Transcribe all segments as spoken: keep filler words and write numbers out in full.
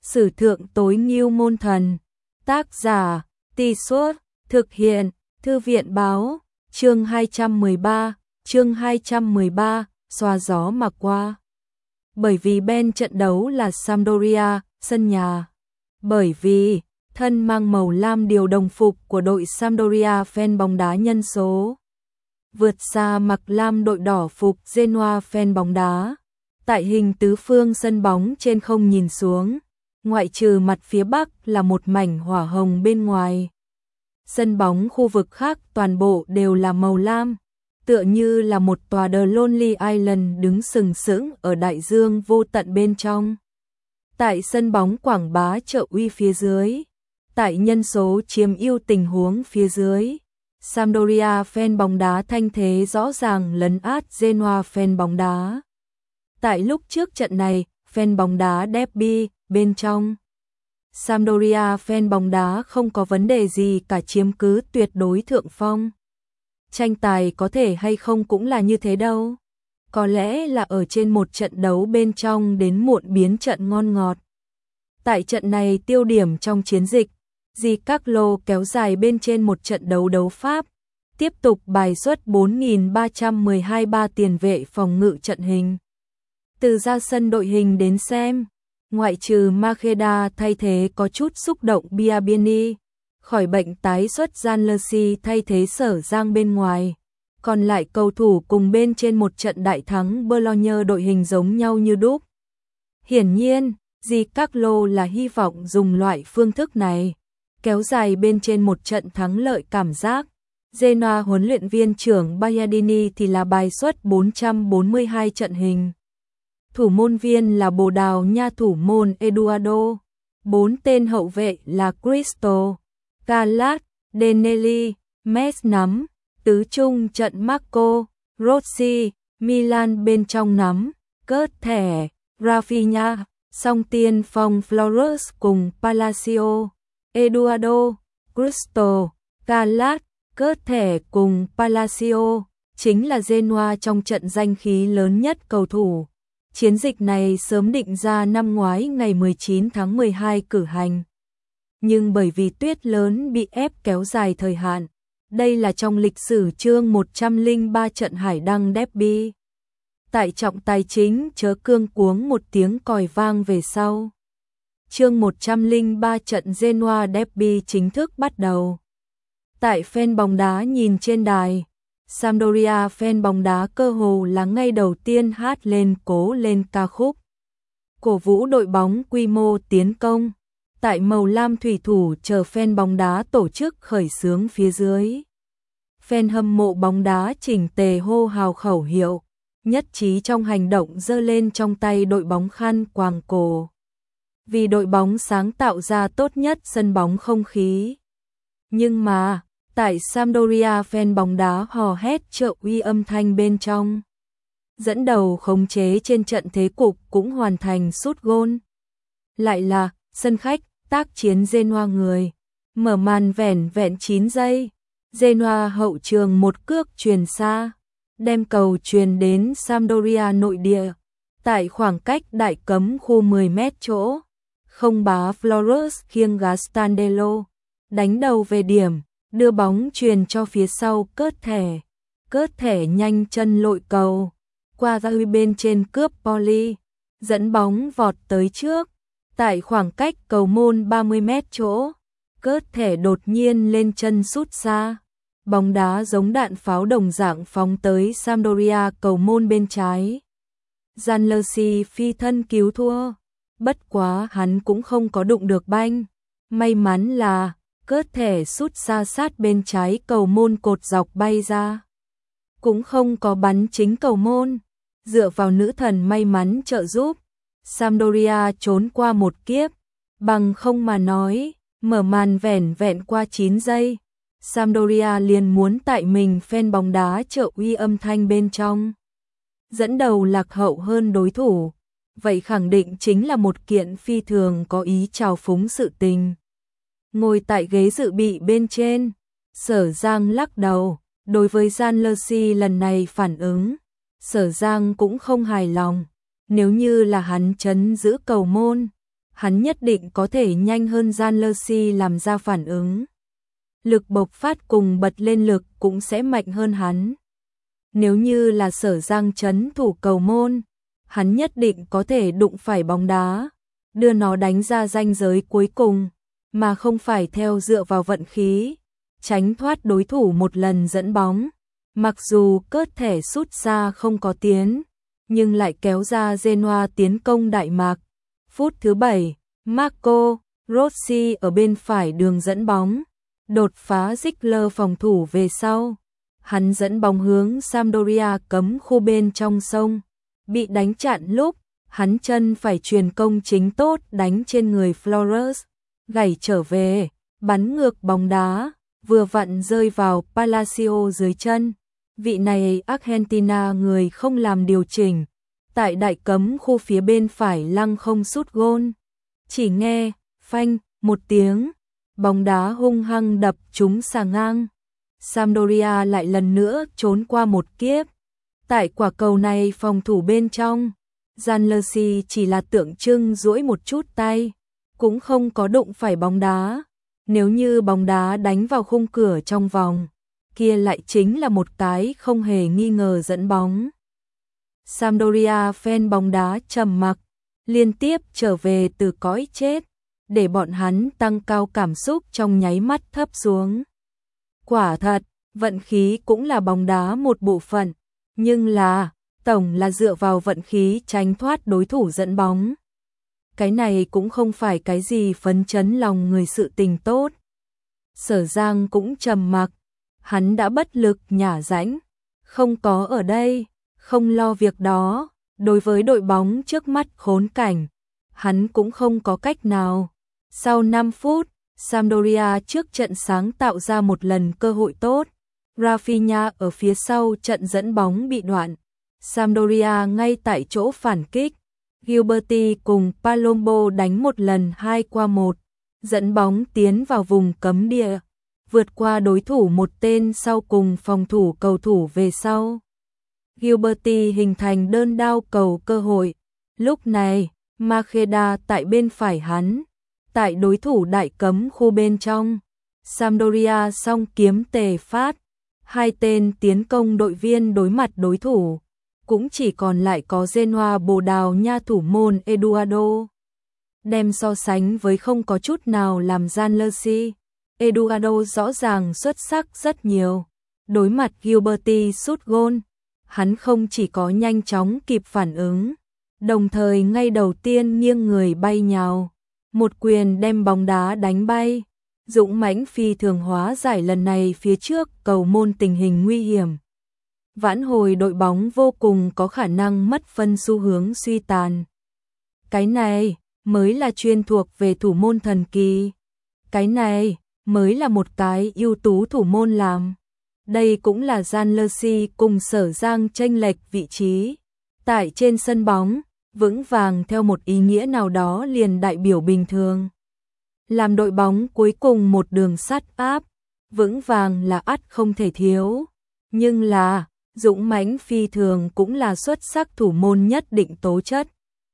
Sử thượng tối ngưu môn thần. Tác giả, Tì Suốt, thực hiện, Thư viện báo, chương hai trăm mười ba, chương hai trăm mười ba, xoa gió mà qua. Bởi vì bên trận đấu là Sampdoria, sân nhà. Bởi vì, thân mang màu lam điều đồng phục của đội Sampdoria fan bóng đá nhân số. Vượt xa mặc lam đội đỏ phục Genoa fan bóng đá. Tại hình tứ phương sân bóng trên không nhìn xuống, ngoại trừ mặt phía bắc là một mảnh hỏa hồng bên ngoài. Sân bóng khu vực khác toàn bộ đều là màu lam, tựa như là một tòa The Lonely Island đứng sừng sững ở đại dương vô tận bên trong. Tại sân bóng quảng bá trợ uy phía dưới, tại nhân số chiếm ưu tình huống phía dưới, Sampdoria fan bóng đá thanh thế rõ ràng lấn át Genoa fan bóng đá. Tại lúc trước trận này, fan bóng đá derby bên trong, Sampdoria fan bóng đá không có vấn đề gì cả, chiếm cứ tuyệt đối thượng phong. Tranh tài có thể hay không cũng là như thế đâu. Có lẽ là ở trên một trận đấu bên trong đến muộn biến trận ngon ngọt. Tại trận này tiêu điểm trong chiến dịch, Giancarlo kéo dài bên trên một trận đấu đấu Pháp, tiếp tục bài xuất bốn nghìn ba trăm mười hai ba tiền vệ phòng ngự trận hình. Từ ra sân đội hình đến xem, ngoại trừ Macheda thay thế có chút xúc động Biabiany, khỏi bệnh tái xuất Janlersi thay thế Sở Giang bên ngoài, còn lại cầu thủ cùng bên trên một trận đại thắng Bologne đội hình giống nhau như đúc. Hiển nhiên, Giancarlo là hy vọng dùng loại phương thức này, kéo dài bên trên một trận thắng lợi cảm giác. Genoa huấn luyện viên trưởng Biagini thì là bài xuất bốn trăm bốn mươi hai trận hình. Thủ môn viên là Bồ Đào Nha thủ môn Eduardo. Bốn tên hậu vệ là Cristo, Galat, Denelli, Messi nắm. Tứ trung trận Marco, Rossi, Milan bên trong nắm. Cớt thẻ, Rafinha, song tiên phong Flores cùng Palacio. Eduardo, Cristo, Galat, cớt thẻ cùng Palacio chính là Genoa trong trận danh khí lớn nhất cầu thủ. Chiến dịch này sớm định ra năm ngoái ngày mười chín tháng mười hai cử hành. Nhưng bởi vì tuyết lớn bị ép kéo dài thời hạn, đây là trong lịch sử chương một trăm lẻ ba trận hải đăng derby. Tại trọng tài chính chớ cương cuống một tiếng còi vang về sau. Chương một trăm lẻ ba trận Genoa derby chính thức bắt đầu. Tại fan bóng đá nhìn trên đài, Sampdoria fan bóng đá cơ hồ là ngay đầu tiên hát lên cố lên ca khúc cổ vũ đội bóng quy mô tiến công. Tại màu lam thủy thủ chờ fan bóng đá tổ chức khởi xướng phía dưới, fan hâm mộ bóng đá chỉnh tề hô hào khẩu hiệu, nhất trí trong hành động giơ lên trong tay đội bóng khăn quàng cổ. Vì đội bóng sáng tạo ra tốt nhất sân bóng không khí. Nhưng mà, tại Sampdoria fan bóng đá hò hét trợ uy âm thanh bên trong, dẫn đầu khống chế trên trận thế cục cũng hoàn thành sút gôn. Lại là sân khách, tác chiến Genoa người. Mở màn vẻn vẹn chín giây, Genoa hậu trường một cước chuyền xa, đem cầu chuyền đến Sampdoria nội địa. Tại khoảng cách đại cấm khu mười mét chỗ, không bá Flores khiêng Gastandello, đánh đầu về điểm, đưa bóng chuyền cho phía sau cớt thẻ. Cớt thẻ nhanh chân lội cầu, qua ra huy bên trên cướp Poli, dẫn bóng vọt tới trước. Tại khoảng cách cầu môn ba mươi mét chỗ, cớt thẻ đột nhiên lên chân sút xa. Bóng đá giống đạn pháo đồng dạng phóng tới Sampdoria cầu môn bên trái. Janlersi phi thân cứu thua, bất quá hắn cũng không có đụng được banh. May mắn là cớt thẻ sút xa sát bên trái cầu môn cột dọc bay ra, cũng không có bắn chính cầu môn. Dựa vào nữ thần may mắn trợ giúp, Sampdoria trốn qua một kiếp. Bằng không mà nói, mở màn vẻn vẹn qua chín giây, Sampdoria liền muốn tại mình fan bóng đá trợ uy âm thanh bên trong, dẫn đầu lạc hậu hơn đối thủ. Vậy khẳng định chính là một kiện phi thường có ý trào phúng sự tình. Ngồi tại ghế dự bị bên trên, Sở Giang lắc đầu. Đối với Janlersi lần này phản ứng, Sở Giang cũng không hài lòng. Nếu như là hắn trấn giữ cầu môn, hắn nhất định có thể nhanh hơn Gianluigi làm ra phản ứng. Lực bộc phát cùng bật lên lực cũng sẽ mạnh hơn hắn. Nếu như là Sở Giang trấn thủ cầu môn, hắn nhất định có thể đụng phải bóng đá, đưa nó đánh ra ranh giới cuối cùng, mà không phải theo dựa vào vận khí, tránh thoát đối thủ một lần dẫn bóng. Mặc dù cớt thẻ sút xa không có tiến, nhưng lại kéo ra Genoa tiến công Đại Mạc. Phút thứ bảy, Marco Rossi ở bên phải đường dẫn bóng, đột phá Ziegler phòng thủ về sau. Hắn dẫn bóng hướng Sampdoria cấm khu bên trong sông, bị đánh chặn lúc, hắn chân phải truyền công chính tốt đánh trên người Flores, gảy trở về, bắn ngược bóng đá, vừa vặn rơi vào Palacio dưới chân. Vị này Argentina người không làm điều chỉnh, tại đại cấm khu phía bên phải lăng không sút gôn. Chỉ nghe, phanh, một tiếng, bóng đá hung hăng đập trúng xà ngang. Sampdoria lại lần nữa trốn qua một kiếp. Tại quả cầu này phòng thủ bên trong, Gianluigi chỉ là tượng trưng duỗi một chút tay, cũng không có đụng phải bóng đá. Nếu như bóng đá đánh vào khung cửa trong vòng, kia lại chính là một cái không hề nghi ngờ dẫn bóng. Sampdoria fan bóng đá trầm mặc, liên tiếp trở về từ cõi chết, để bọn hắn tăng cao cảm xúc trong nháy mắt thấp xuống. Quả thật, vận khí cũng là bóng đá một bộ phận, nhưng là, tổng là dựa vào vận khí tránh thoát đối thủ dẫn bóng. Cái này cũng không phải cái gì phấn chấn lòng người sự tình tốt. Sở Giang cũng trầm mặc, hắn đã bất lực nhả rãnh, không có ở đây, không lo việc đó. Đối với đội bóng trước mắt khốn cảnh, hắn cũng không có cách nào. Sau năm phút, Sampdoria trước trận sáng tạo ra một lần cơ hội tốt. Rafinha ở phía sau trận dẫn bóng bị đoạn. Sampdoria ngay tại chỗ phản kích. Gilberti cùng Palombo đánh một lần hai qua một, dẫn bóng tiến vào vùng cấm địa, vượt qua đối thủ một tên sau cùng phòng thủ cầu thủ về sau. Gilberti hình thành đơn đao cầu cơ hội. Lúc này, Macheda tại bên phải hắn, tại đối thủ đại cấm khu bên trong. Sampdoria song kiếm tề phát, hai tên tiến công đội viên đối mặt đối thủ, cũng chỉ còn lại có Genoa Bồ Đào Nha thủ môn Eduardo. Đem so sánh với không có chút nào làm Gianluigi, Eduardo rõ ràng xuất sắc rất nhiều. Đối mặt Gilberti sút gôn, hắn không chỉ có nhanh chóng kịp phản ứng, đồng thời ngay đầu tiên nghiêng người bay nhào, một quyền đem bóng đá đánh bay. Dũng mãnh phi thường hóa giải lần này phía trước cầu môn tình hình nguy hiểm. Vãn hồi đội bóng vô cùng có khả năng mất phân xu hướng suy tàn. Cái này mới là chuyên thuộc về thủ môn thần kỳ. Cái này mới là một cái ưu tú thủ môn làm. Đây cũng là Gianluigi cùng Sở Giang chênh lệch vị trí. Tại trên sân bóng, vững vàng theo một ý nghĩa nào đó liền đại biểu bình thường. Làm đội bóng cuối cùng một đường sắt áp, vững vàng là ắt không thể thiếu. Nhưng là, dũng mãnh phi thường cũng là xuất sắc thủ môn nhất định tố chất.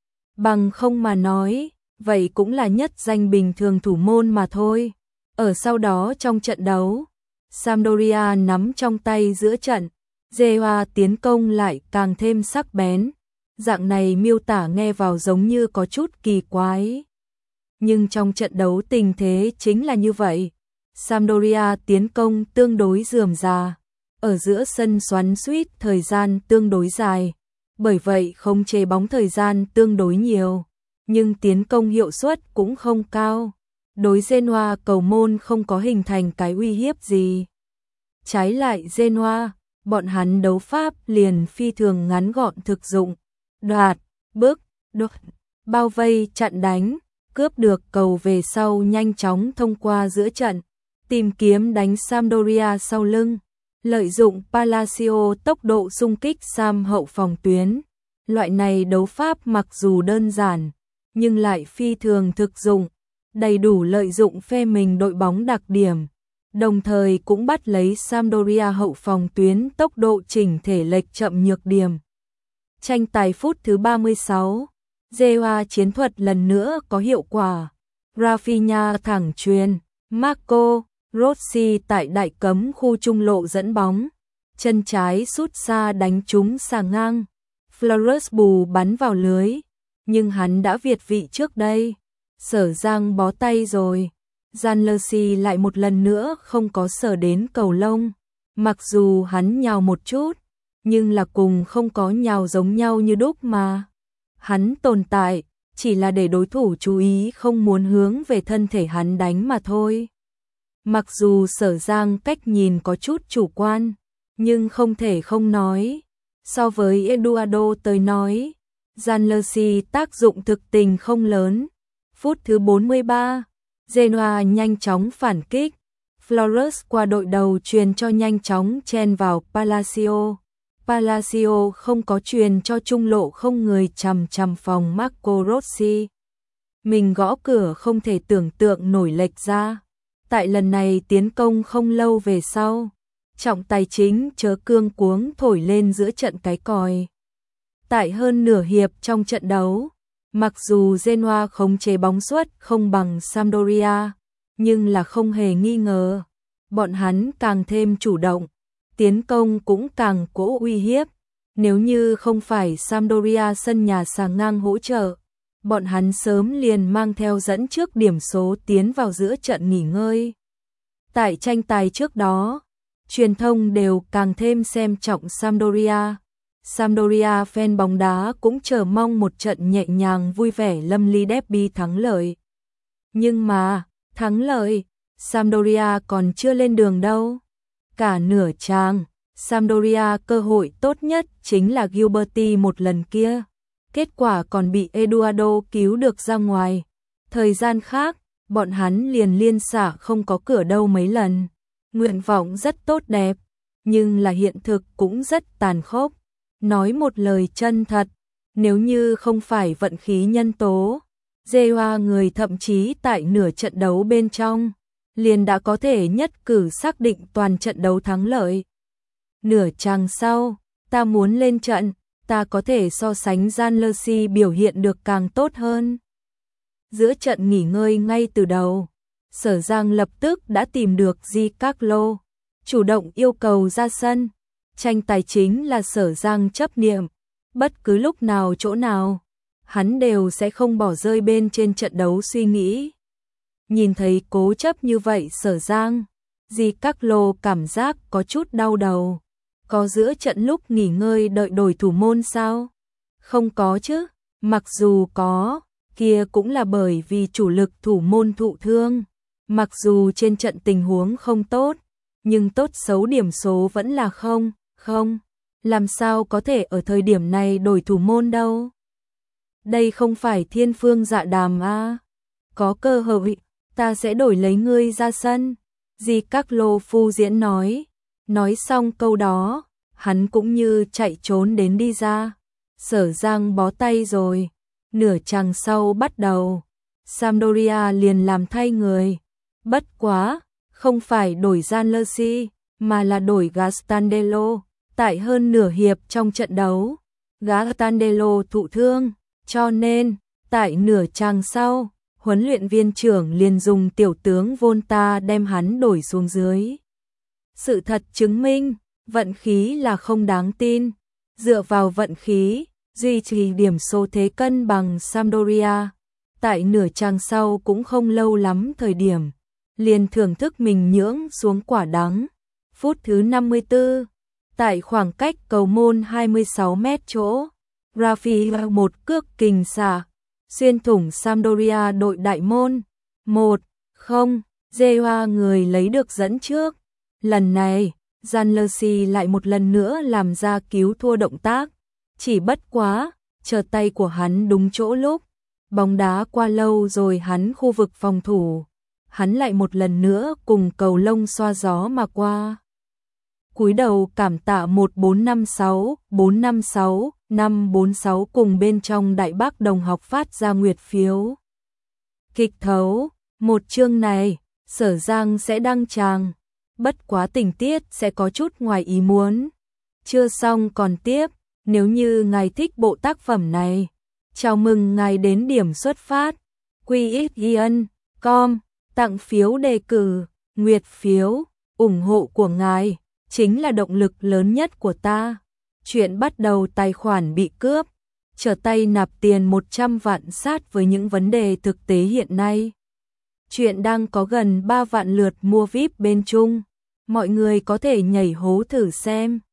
Bằng không mà nói, vậy cũng là nhất danh bình thường thủ môn mà thôi. Ở sau đó trong trận đấu, Sampdoria nắm trong tay giữa trận, Genoa tiến công lại càng thêm sắc bén. Dạng này miêu tả nghe vào giống như có chút kỳ quái. Nhưng trong trận đấu tình thế chính là như vậy. Sampdoria tiến công tương đối rườm rà, ở giữa sân xoắn xuýt thời gian tương đối dài, bởi vậy không chế bóng thời gian tương đối nhiều, nhưng tiến công hiệu suất cũng không cao. Đối Genoa cầu môn không có hình thành cái uy hiếp gì. Trái lại Genoa, bọn hắn đấu pháp liền phi thường ngắn gọn thực dụng, đoạt, bước, đột, bao vây chặn đánh, cướp được cầu về sau nhanh chóng thông qua giữa trận, tìm kiếm đánh Sampdoria sau lưng, lợi dụng Palacio tốc độ xung kích Sam hậu phòng tuyến. Loại này đấu pháp mặc dù đơn giản, nhưng lại phi thường thực dụng, đầy đủ lợi dụng phe mình đội bóng đặc điểm, đồng thời cũng bắt lấy Sampdoria hậu phòng tuyến tốc độ chỉnh thể lệch chậm nhược điểm. Tranh tài phút thứ ba mươi sáu, Genoa chiến thuật lần nữa có hiệu quả. Rafinha thẳng chuyền, Marco Rossi tại đại cấm khu trung lộ dẫn bóng, chân trái sút xa đánh trúng xà ngang. Flores bù bắn vào lưới, nhưng hắn đã việt vị trước đây. Sở Giang bó tay rồi. Janlersi lại một lần nữa không có sở đến cầu lông. Mặc dù hắn nhào một chút, nhưng là cùng không có nhào giống nhau như đúc mà. Hắn tồn tại, chỉ là để đối thủ chú ý không muốn hướng về thân thể hắn đánh mà thôi. Mặc dù Sở Giang cách nhìn có chút chủ quan, nhưng không thể không nói. So với Eduardo tới nói, Janlersi tác dụng thực tình không lớn. Phút thứ bốn mươi ba, Genoa nhanh chóng phản kích. Flores qua đội đầu truyền cho nhanh chóng chen vào Palacio. Palacio không có truyền cho trung lộ không người chằm chằm phòng Marco Rossi. Mình gõ cửa không thể tưởng tượng nổi lệch ra. Tại lần này tiến công không lâu về sau, trọng tài chính chớ cương cuống thổi lên giữa trận cái còi. Tại hơn nửa hiệp trong trận đấu, mặc dù Genoa khống chế bóng suất không bằng Sampdoria, nhưng là không hề nghi ngờ, bọn hắn càng thêm chủ động, tiến công cũng càng cố uy hiếp. Nếu như không phải Sampdoria sân nhà sàng ngang hỗ trợ, bọn hắn sớm liền mang theo dẫn trước điểm số tiến vào giữa trận nghỉ ngơi. Tại tranh tài trước đó, truyền thông đều càng thêm xem trọng Sampdoria. Sampdoria fan bóng đá cũng chờ mong một trận nhẹ nhàng vui vẻ lâm ly derby thắng lợi. Nhưng mà, thắng lợi, Sampdoria còn chưa lên đường đâu. Cả nửa trang, Sampdoria cơ hội tốt nhất chính là Gilberti một lần kia. Kết quả còn bị Eduardo cứu được ra ngoài. Thời gian khác, bọn hắn liền liên xả không có cửa đâu mấy lần. Nguyện vọng rất tốt đẹp, nhưng là hiện thực cũng rất tàn khốc. Nói một lời chân thật, nếu như không phải vận khí nhân tố, Genoa người thậm chí tại nửa trận đấu bên trong, liền đã có thể nhất cử xác định toàn trận đấu thắng lợi. Nửa trang sau, ta muốn lên trận, ta có thể so sánh Janlersi biểu hiện được càng tốt hơn. Giữa trận nghỉ ngơi ngay từ đầu, Sở Giang lập tức đã tìm được Giancarlo, chủ động yêu cầu ra sân. Tranh tài chính là Sở Giang chấp niệm, bất cứ lúc nào chỗ nào, hắn đều sẽ không bỏ rơi bên trên trận đấu suy nghĩ. Nhìn thấy cố chấp như vậy Sở Giang, Giancarlo cảm giác có chút đau đầu. Có giữa trận lúc nghỉ ngơi đợi đổi thủ môn sao? Không có chứ, mặc dù có, kia cũng là bởi vì chủ lực thủ môn thụ thương. Mặc dù trên trận tình huống không tốt, nhưng tốt xấu điểm số vẫn là không, không. Làm sao có thể ở thời điểm này đổi thủ môn đâu? Đây không phải thiên phương dạ đàm à? Có cơ hội, ta sẽ đổi lấy ngươi ra sân. Giancarlo phu diễn nói. Nói xong câu đó, hắn cũng như chạy trốn đến đi ra. Sở Giang bó tay rồi. Nửa chặng sau bắt đầu, Sampdoria liền làm thay người. Bất quá, không phải đổi Janlersi, mà là đổi Gastandello. Tại hơn nửa hiệp trong trận đấu, Gastandello thụ thương, cho nên, tại nửa chặng sau, huấn luyện viên trưởng liền dùng tiểu tướng Volta đem hắn đổi xuống dưới. Sự thật chứng minh, vận khí là không đáng tin. Dựa vào vận khí, duy trì điểm số thế cân bằng Sampdoria. Tại nửa trang sau cũng không lâu lắm thời điểm, liền thưởng thức mình nhưỡng xuống quả đắng. Phút thứ năm mươi tư, tại khoảng cách cầu môn hai mươi sáu mét chỗ, Rafinha một cước kình xả, xuyên thủng Sampdoria đội đại môn. một không, Genoa người lấy được dẫn trước. Lần này, Janlersi lại một lần nữa làm ra cứu thua động tác. Chỉ bất quá, chờ tay của hắn đúng chỗ lúc, bóng đá qua lâu rồi hắn khu vực phòng thủ, hắn lại một lần nữa cùng cầu lông xoa gió mà qua. Cúi đầu cảm tạ một bốn năm sáu, bốn năm sáu, năm bốn sáu cùng bên trong Đại Bác đồng học phát ra nguyệt phiếu. Kịch thấu, một chương này, Sở Giang sẽ đăng tràng, bất quá tình tiết sẽ có chút ngoài ý muốn. Chưa xong còn tiếp, nếu như ngài thích bộ tác phẩm này, Chào mừng ngài đến điểm xuất phát. quy ích yên chấm com tặng phiếu đề cử, nguyệt phiếu, ủng hộ của ngài chính là động lực lớn nhất của ta. Chuyện bắt đầu tài khoản bị cướp, trở tay nạp tiền một trăm vạn sát với những vấn đề thực tế hiện nay. Chuyện đang có gần ba vạn lượt mua vi ai pi bên Trung. Mọi người có thể nhảy hố thử xem.